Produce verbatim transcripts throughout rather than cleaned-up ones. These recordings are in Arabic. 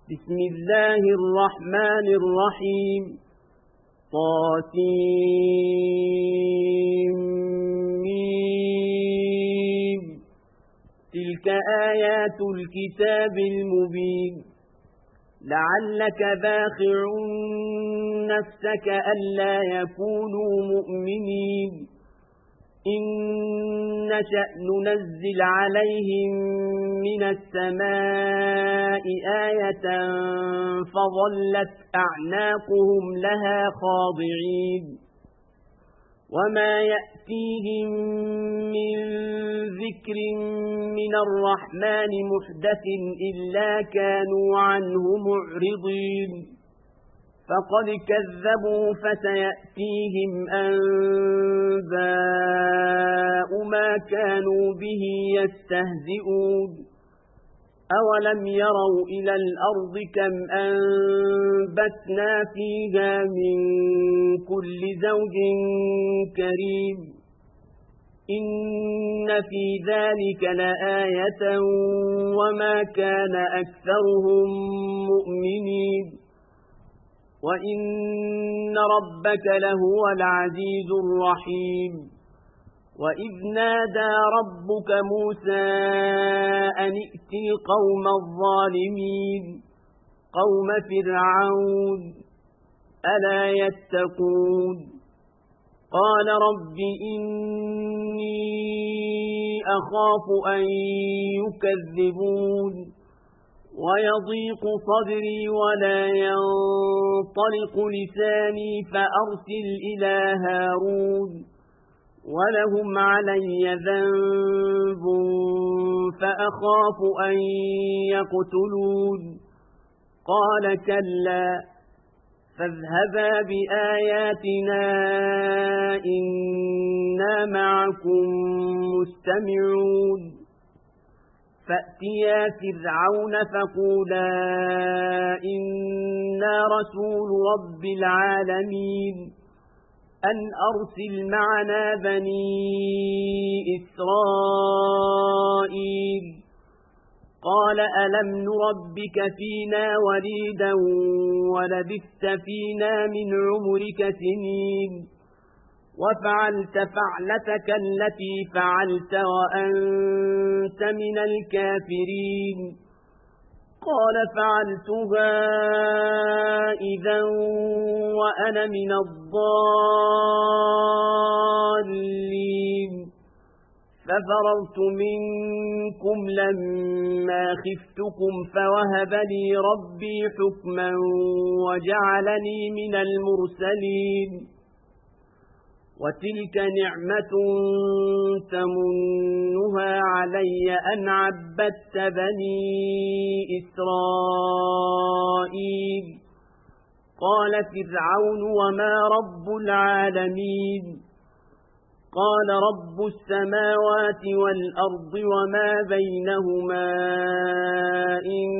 بسم الله الرحمن الرحيم طاسيم تلك آيات الكتاب المبين لعلك باخع نفسك ألا يكونوا مؤمنين إن نشأ ننزل عليهم من السماء آية فظلت أعناقهم لها خاضعين وما يأتيهم من ذكر من الرحمن محدث إلا كانوا عنه معرضين فقد كذبوا فسيأتيهم أنباء ما كانوا به يستهزئون أولم يروا إلى الأرض كم أنبتنا فيها من كل زوج كريم إن في ذلك لآية وما كان أكثرهم مؤمنين وإن ربك لهو العزيز الرحيم وإذ نادى ربك موسى أن ائت القوم الظالمين قوم فرعون ألا يتقون قال رب إني أخاف أن يكذبون ويضيق صدري ولا ينطلق لساني فأرسل إلى هارون ولهم علي ذنب فأخاف أن يقتلون قال كلا فاذهبا بآياتنا إنا معكم مستمعون فأتيا فرعون فقولا إنا رسول رب العالمين أن أرسل معنا بني إسرائيل قال ألم نربك فينا وليدا ولبثت فينا من عمرك سنين وفعلت فعلتك التي فعلت وأنت من الكافرين قال فعلتها إذا وأنا من الضالين ففررت منكم لما خفتكم فوهب لي ربي حكما وجعلني من المرسلين وتلك نعمة تمنها علي أن عبدت بني إسرائيل قال فرعون وما رب العالمين قال رب السماوات والأرض وما بينهما إن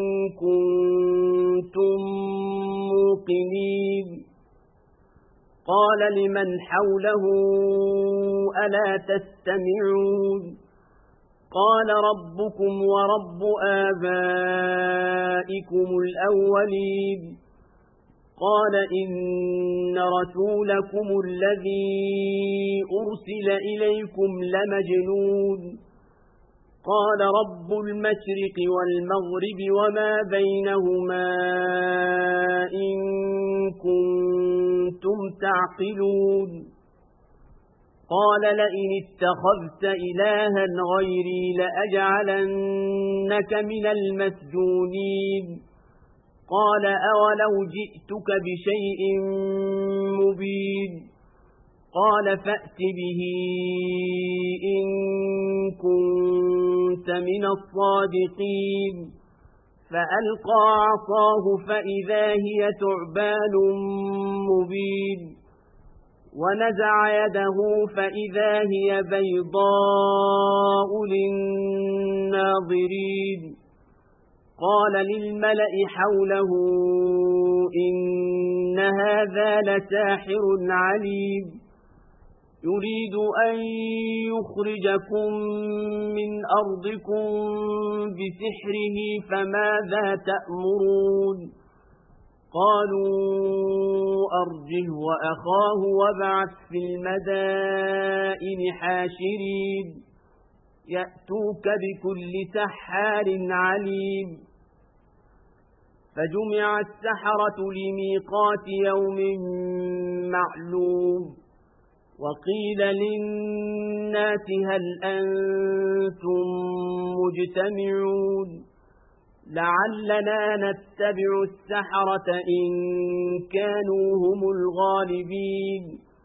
كنتم موقنين قال لمن حوله ألا تستمعون قال ربكم ورب آبائكم الأولين قال إن رسولكم الذي أرسل إليكم لمجنون قال رب المشرق والمغرب وما بينهما إن كنتم تعقلون قال لئن اتخذت إلها غيري لأجعلنك من المسجونين قال أولو جئتك بشيء مبين قال فأت به إن كنت من الصادقين فألقى عصاه فإذا هي ثعبان مبين ونزع يده فإذا هي بيضاء للناظرين قال للملأ حوله إن هذا لساحر عليم يريد أن يخرجكم من أرضكم بسحره فماذا تأمرون قالوا أرجه وأخاه وابعث في المدائن حاشرين يأتوك بكل سحار عليم فجمع السحرة لميقات يوم معلوم وقيل للناس هل أنتم مجتمعون لعلنا نتبع السحرة إن كانوا هم الغالبين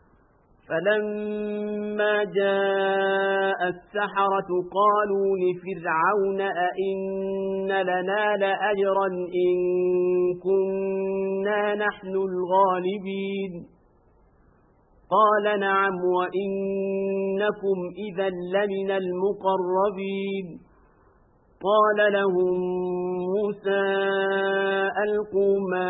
فلما جاء السحرة قالوا لفرعون أئن لنا لأجرا إن كنا نحن الغالبين قال نعم وإنكم إذا لمن المقربين قال لهم موسى ألقوا ما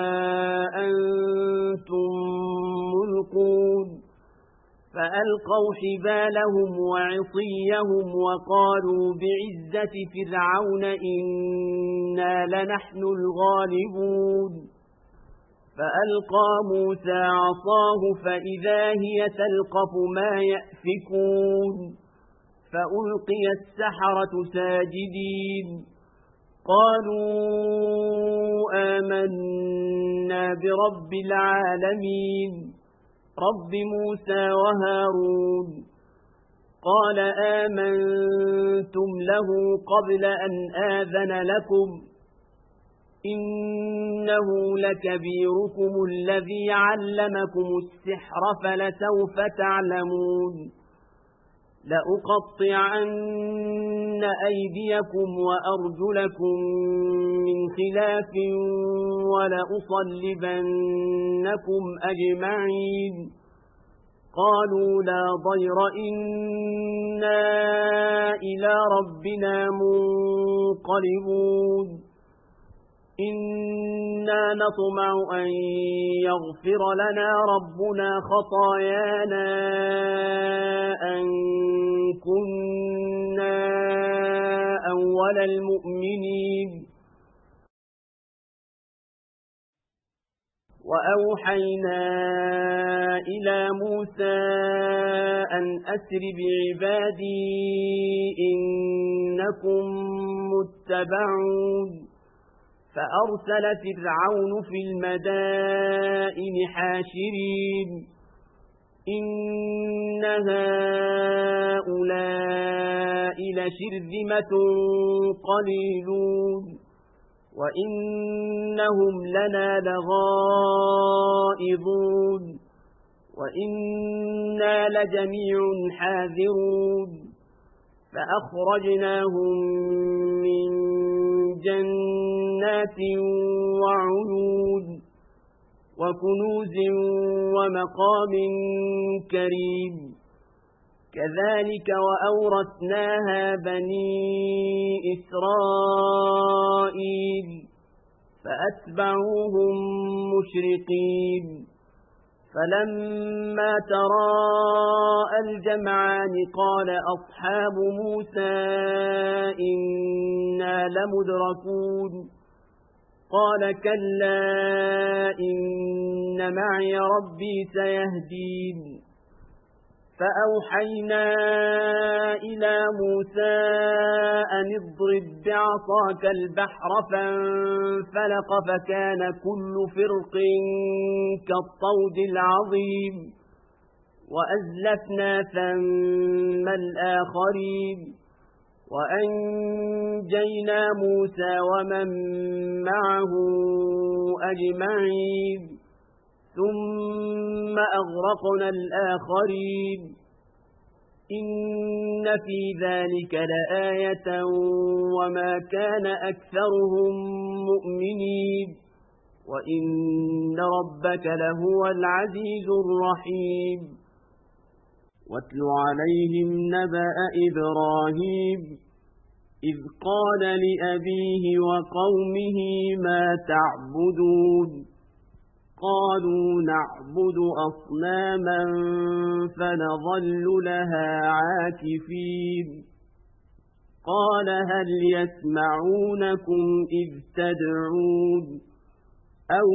أنتم ملقون فألقوا حبالهم وعصيهم وقالوا بعزة فرعون إنا لنحن الغالبون فألقى موسى عصاه فإذا هي تلقف ما يأفكون فألقي السحرة ساجدين قالوا آمنا برب العالمين رب موسى وهارون قال آمنتم له قبل أن آذن لكم إنه لكبيركم الذي علمكم السحر فلسوف تعلمون لأقطعن أيديكم وأرجلكم من خلاف ولأصلبنكم أجمعين قالوا لا ضير إنا إلى ربنا منقلبون إنا نطمع أن يغفر لنا ربنا خطايانا أن كنا أول المؤمنين وأوحينا إلى موسى أن أسر بعبادي إنكم متبعون فأرسل فرعون في المدائن حاشرين إن هؤلاء لشرذمة قليلون وإنهم لنا لغائظون وإنا لجميع حاذرون فأخرجناهم من جنات وعيون وكنوز ومقام كريم كذلك وأورثناها بني إسرائيل فأتبعوهم مشرقين فلما تراءى الجمعان قال أصحاب موسى إنا لمدركون قال كلا إن معي ربي سيهدين فأوحينا إلى موسى أن اضرب بعصاك البحر فانفلق فكان كل فرق كالطود العظيم وأزلفنا ثم الآخرين وأنجينا موسى ومن معه أجمعين ثم أغرقنا الآخرين إن في ذلك لآية وما كان أكثرهم مؤمنين وإن ربك لهو العزيز الرحيم واتل عليهم نبأ إبراهيم إذ قال لأبيه وقومه ما تعبدون قالوا نعبد أصناما فنظل لها عاكفين قال هل يسمعونكم إذ تدعون أو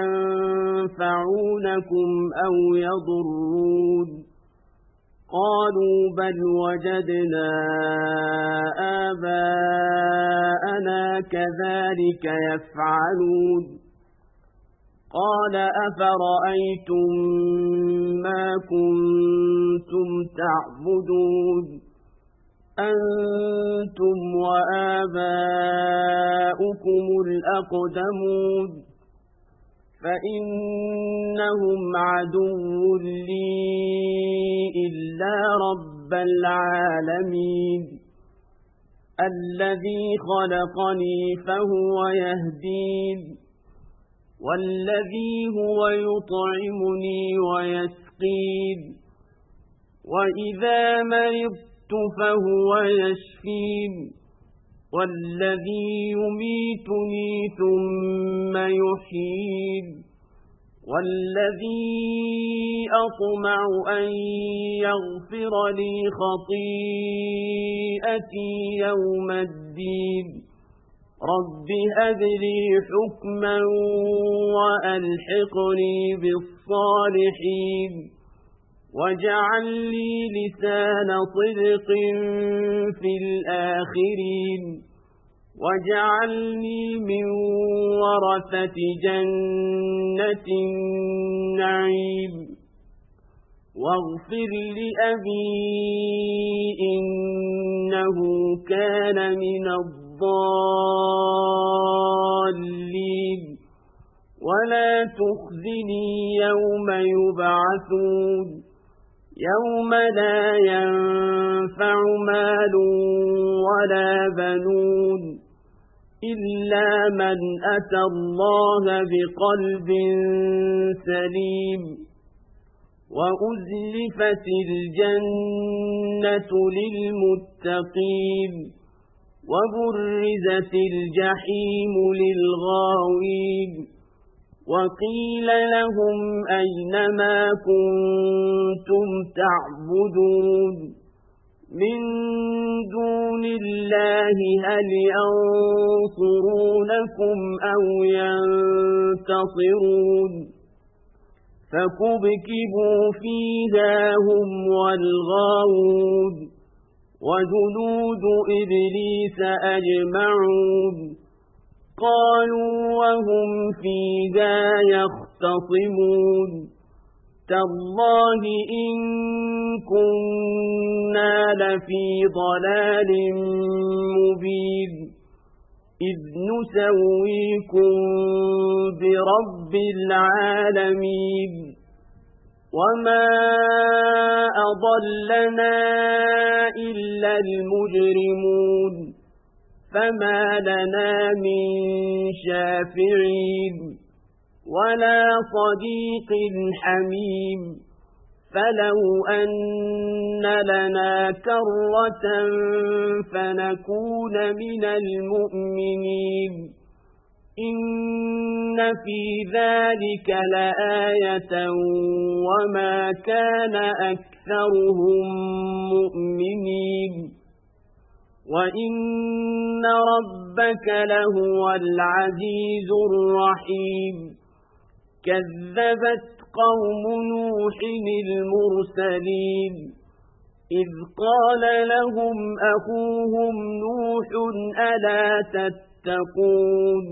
ينفعونكم أو يضرون قالوا بل وجدنا آباءنا كذلك يفعلون قال أفرأيتم ما كنتم تعبدون أنتم وآباؤكم الأقدمون فإنهم عدو لي إلا رب العالمين الذي خلقني فهو يهدين والذي هو يطعمني ويسقين وإذا مرضت فهو يشفين والذي يميتني ثم يحيين والذي أطمع أن يغفر لي خطيئتي يوم الدين رب هب لي حكما وألحقني بالصالحين واجعل لي لسان صدق في الآخرين واجعلني من ورثة جنة النعيم واغفر لأبي إنه كان من الضالين ولا تخزني يوم يبعثون يوم لا ينفع مال ولا بنون إلا من أتى الله بقلب سليم وأزلفت الجنة للمتقين وبرزت الجحيم للغاوين وقيل لهم أين ما كنتم تعبدون من دون الله هل ينصرونكم أو ينتصرون فكبكبوا فيها هم والغاوون وجنود إبليس أجمعون قالوا وهم فيها يختصمون تالله إن كنا لفي ضلال مبين إذ نسويكم برب العالمين وما أضلنا إلا المجرمون فما لنا من شافعين ولا صديق حميم فلو أن لنا كرة فنكون من المؤمنين إن في ذلك لآية وما كان أكثرهم مؤمنين وإن ربك لهو العزيز الرحيم كذبت قوم نوح المرسلين إذ قال لهم أخوهم نوح ألا تتقون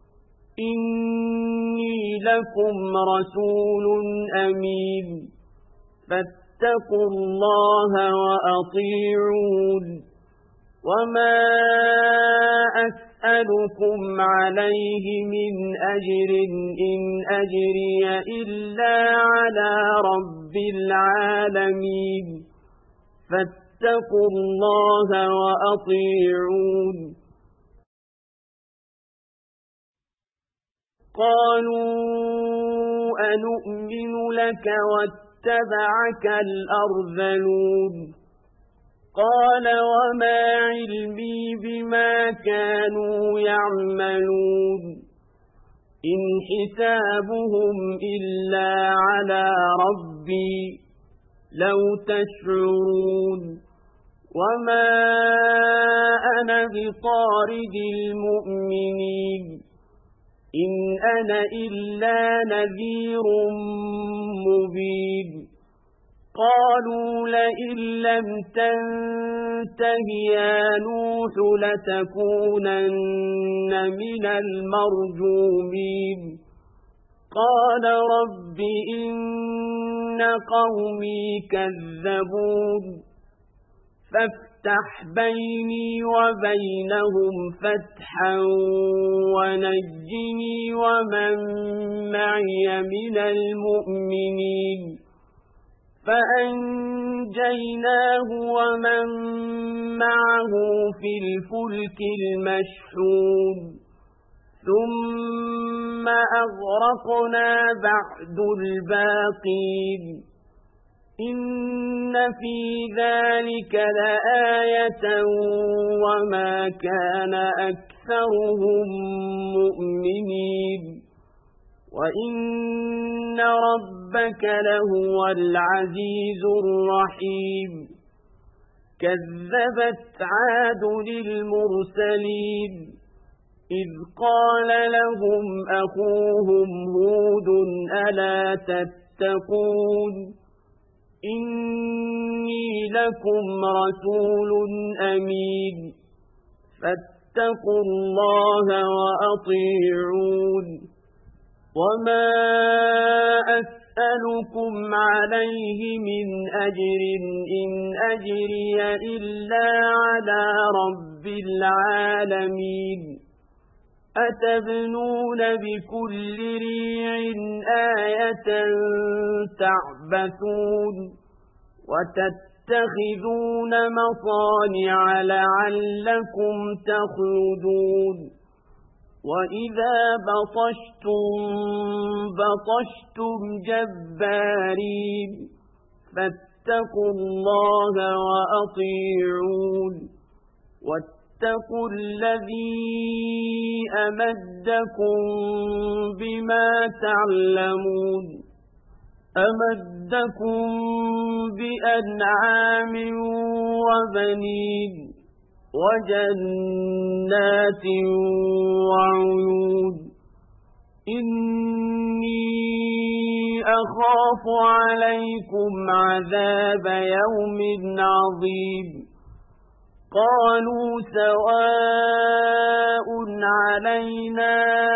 إني لكم رسول أمين فاتقوا الله وأطيعون وما أسألكم عليه من أجر إن أجري إلا على رب العالمين فاتقوا الله وأطيعون قالوا أنؤمن لك واتبعك الأرذلون قال وما علمي بما كانوا يعملون إن حسابهم إلا على ربي لو تشعرون وما أنا بطارد المؤمنين إن أنا إلا نذير مبين قالوا لئن لم تنته يا نوح لتكونن من المرجومين قال رب إن قومي كذبون فافتح بيني وبينهم فتحا ونجني ومن معي من المؤمنين فأنجيناه ومن معه في الفلك المشحون ثم أغرقنا بعد الباقين إن في ذلك لآية وما كان أكثرهم مؤمنين وإن ربك لهو العزيز الرحيم كذبت عاد للمرسلين إذ قال لهم أخوهم هود ألا تتقون إني لكم رسول أمين فاتقوا الله وأطيعون وما أسألكم عليه من أجر إن أجري إلا على رب العالمين أتبنون بكل ريع آية تعبثون وتتخذون مصانع لعلكم تخلدون وإذا بطشتم بطشتم جبارين فاتقوا الله وأطيعون واتقوا الذي أمدكم بما تعلمون أمدكم بأنعام وبنين وجنات وعيون إني أخاف عليكم عذاب يوم عظيم قالوا سواء علينا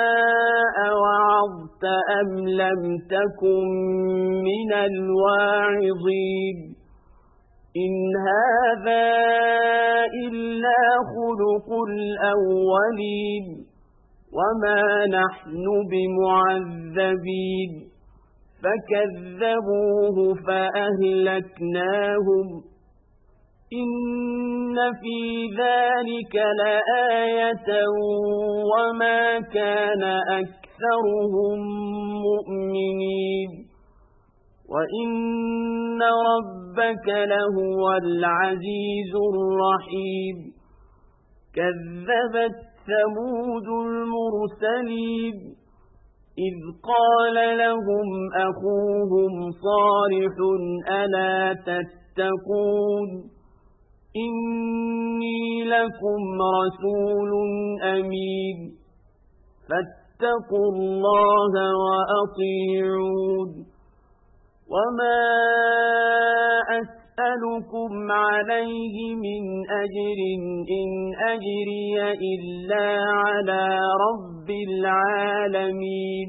أوعظت أم لم تكن من الواعظين إن هذا إلا خلق الأولين وما نحن بمعذبين فكذبوه فأهلكناهم إن في ذلك لآية وما كان أكثرهم مؤمنين وإن ربك لهو العزيز الرحيم كذبت ثمود المرسلين إذ قال لهم أخوهم صالح ألا تتقون إني لكم رسول أمين فاتقوا الله وأطيعون وما أسألكم عليه من أجر إن أجري إلا على رب العالمين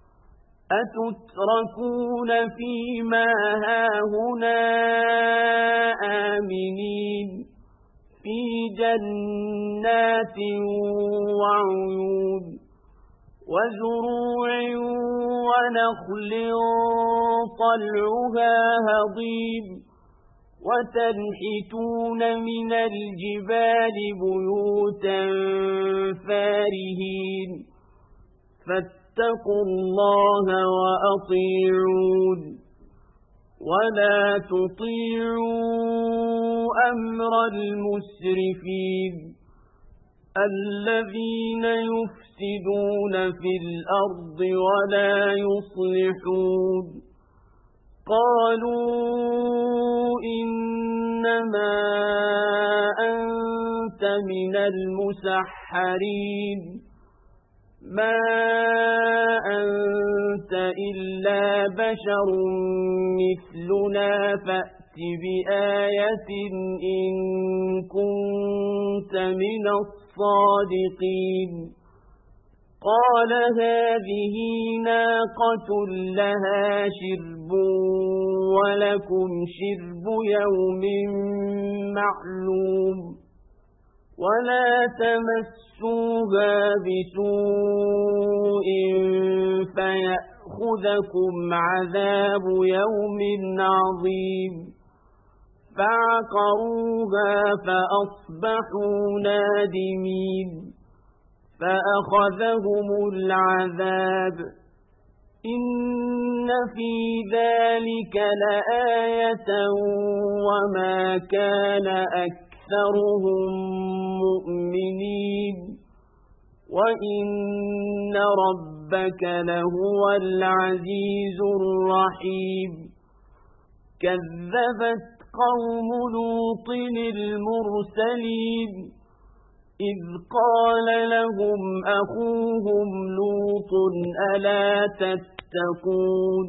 أتتركون فيما هاهنا آمنين في جنات وعيون وزروع ونخل طلعها هضيم وتنحتون من الجبال بيوتا فارهين فاتقوا الله وأطيعون ولا تطيعوا أمر المسرفين الذين يفسدون في الأرض ولا يصلحون قالوا إنما أنت من المسحرين ما أنت إلا بشر مثلنا فأت بآية إن كنت من الصادقين قال هذه ناقة لها شرب ولكم شرب يوم معلوم ولا تمسوها بسوء فيأخذكم عذاب يوم عظيم فعقروها فأصبحوا نادمين فأخذهم العذاب إن في ذلك لآية وما كان أكثرهم مؤمنين وإن ربك لهو العزيز الرحيم كذبت قوم لوط المرسلين إذ قال لهم أخوهم لوط ألا تتقون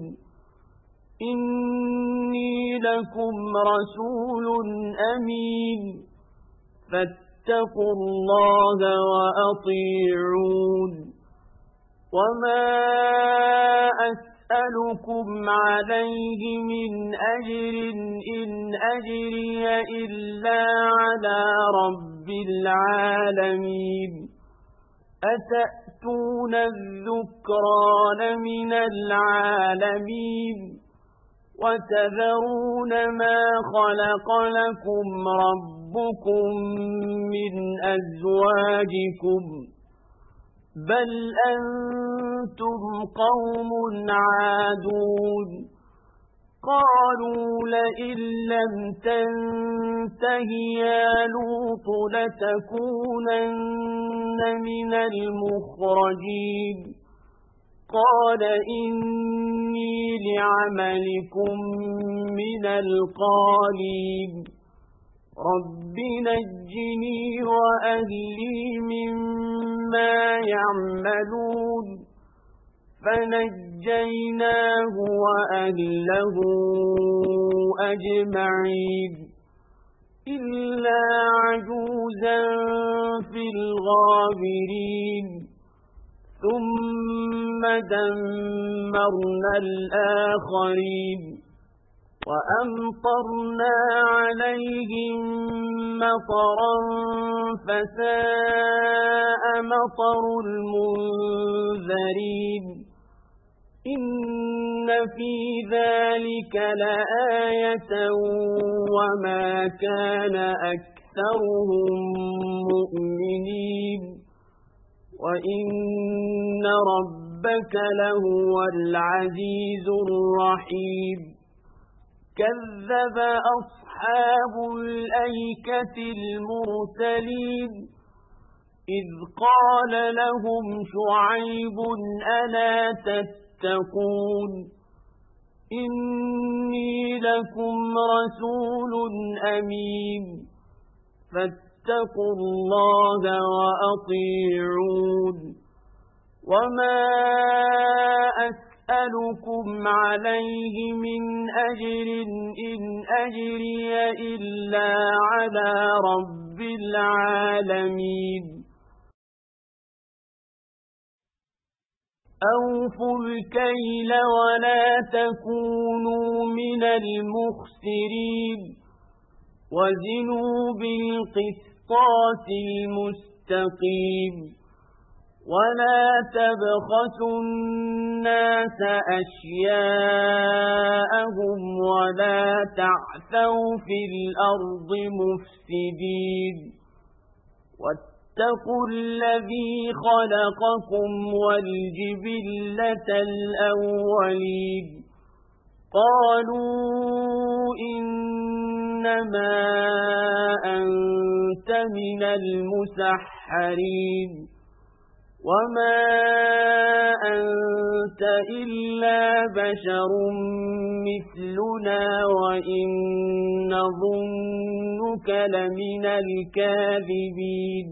إني لكم رسول أمين فاتقوا الله وأطيعون وما أسألكم عليه من أجر إن أجري إلا على رب العالمين أتأتون الذكران من العالمين وتذرون ما خلق لكم ربكم من أزواجكم بل أنتم قوم عادون قالوا لئن لم تنته يا لوط لتكونن من المخرجين قال إني لعملكم من القالين رب نجني وأهلي مما يعملون فنجيناه وأهله أجمعين إلا عجوزا في الغابرين ثم دمرنا الآخرين وأمطرنا عليهم مطرا فساء مطر المنذرين إن في ذلك لآية وما كان أكثرهم مؤمنين وإن ربك لهو العزيز الرحيم كذب أصحاب الأيكة المرسلين إذ قال لهم شعيب ألا تتقون إني لكم رسول أمين فاتقوا الله وأطيعون وما أسألكم عليه من أجر إن أجري إلا على رب العالمين أوفوا الكيل ولا تكونوا من المخسرين وزنوا بالقسطاس المستقيم ولا تبخسوا الناس أشياءهم ولا تعثوا في الأرض مفسدين واتقوا الذي خلقكم والجبلة الأولين قالوا إن إنما أنت من المسحرين وما أنت إلا بشر مثلنا وإن نظنك لمن الكاذبين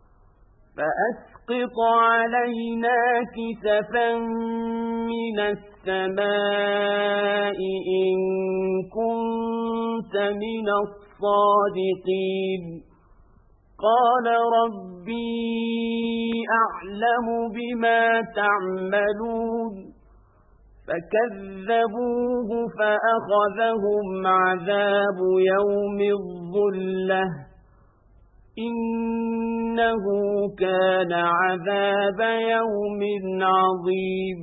فأسقط علينا كسفا من السماء إن كنت من الصادقين قال ربي أعلم بما تعملون فكذبوه فأخذهم عذاب يوم الظلة إنه كان عذاب يوم عظيم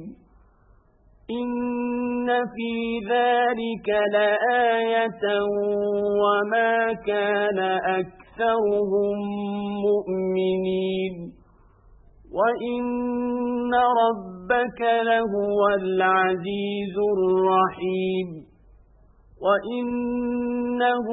إن في ذلك لآية وما كان أكثرهم مؤمنين وإن ربك لهو العزيز الرحيم وإنه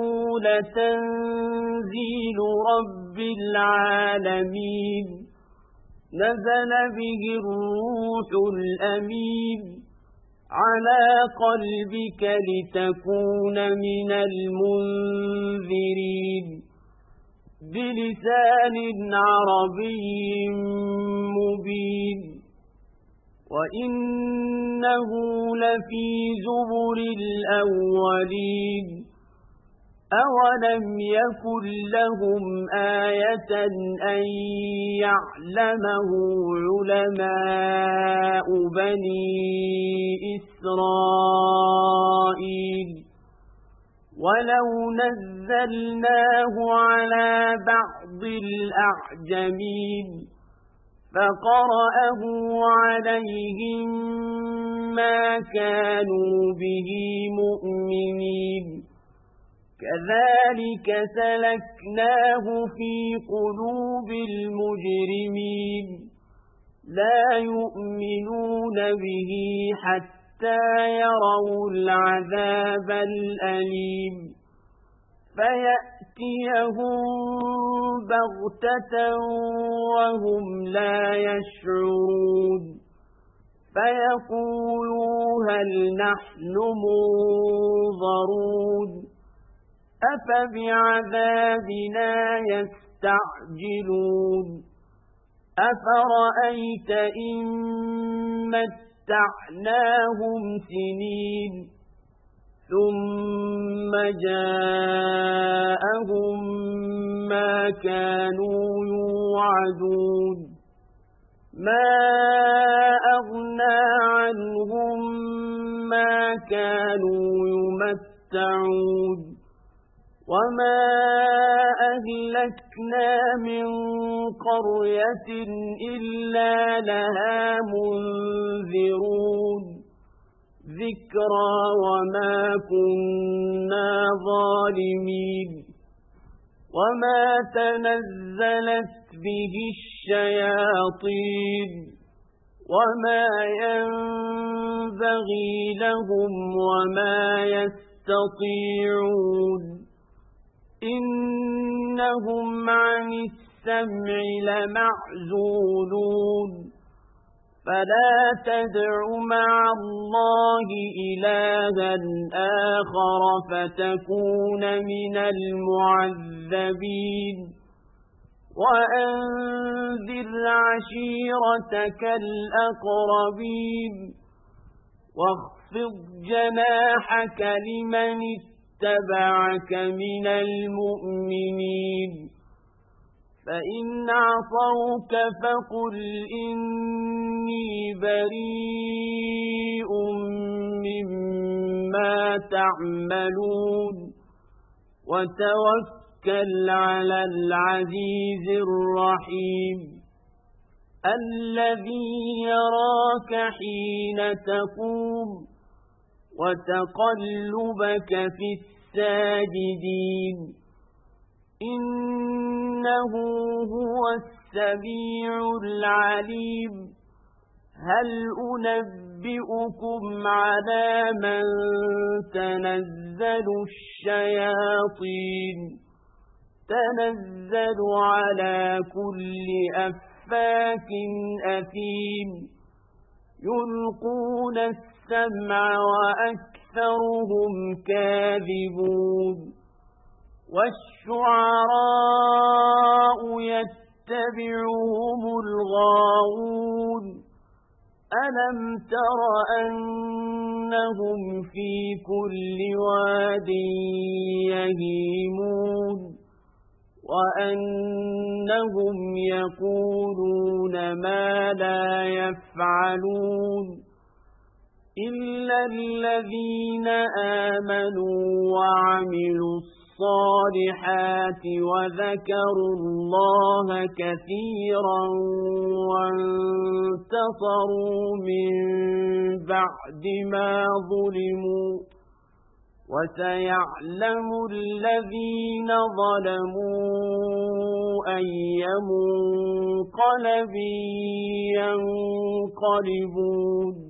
لتنزيل رب العالمين نزل به الروح الأمين على قلبك لتكون من المنذرين بلسان عربي مبين وإنه لفي زبر الأولين أولم يكن لهم آية أن يعلمه علماء بني إسرائيل ولو نزلناه على بعض الأعجمين فقرأه عليهم ما كانوا به مؤمنين كذلك سلكناه في قلوب المجرمين لا يؤمنون به حتى يروا العذاب الأليم فيأتيهم بغتة وهم لا يشعرون فيقولوا هل نحن منظرون أفبعذابنا يستعجلون أفرأيت إن متعناهم سنين ثم جاءهم ما كانوا يوعدون ما أغنى عنهم ما كانوا يمتعون وما أهلكنا من قرية إلا لها منذرون ذكرى وما كنا ظالمين وما تنزلت به الشياطين وما ينبغي لهم وما يستطيعون إنهم عن السمع لمعزولون فلا تدع مع الله إلها آخر فتكون من المعذبين وأنذر عشيرتك الأقربين واخفض جناحك لمن اتبعك من المؤمنين فإن عصوك فقل إني بريء مما تعملون وتوكل على العزيز الرحيم الذي يراك حين تقوم وتقلبك في الساجدين إنه هو السميع العليم هل أنبئكم على من تنزل الشياطين تنزل على كل أفاك أثيم يلقون السمع وأكثرهم كاذبون والشعراء يتبعهم الغاوون ألم تر أنهم في كل واد يهيمون وأنهم يقولون ما لا يفعلون إلا الذين آمنوا وعملوا الصالحات وذكروا الله كثيرا وانتصروا من بعد ما ظلموا وسيعلم الذين ظلموا أي منقلب ينقلبون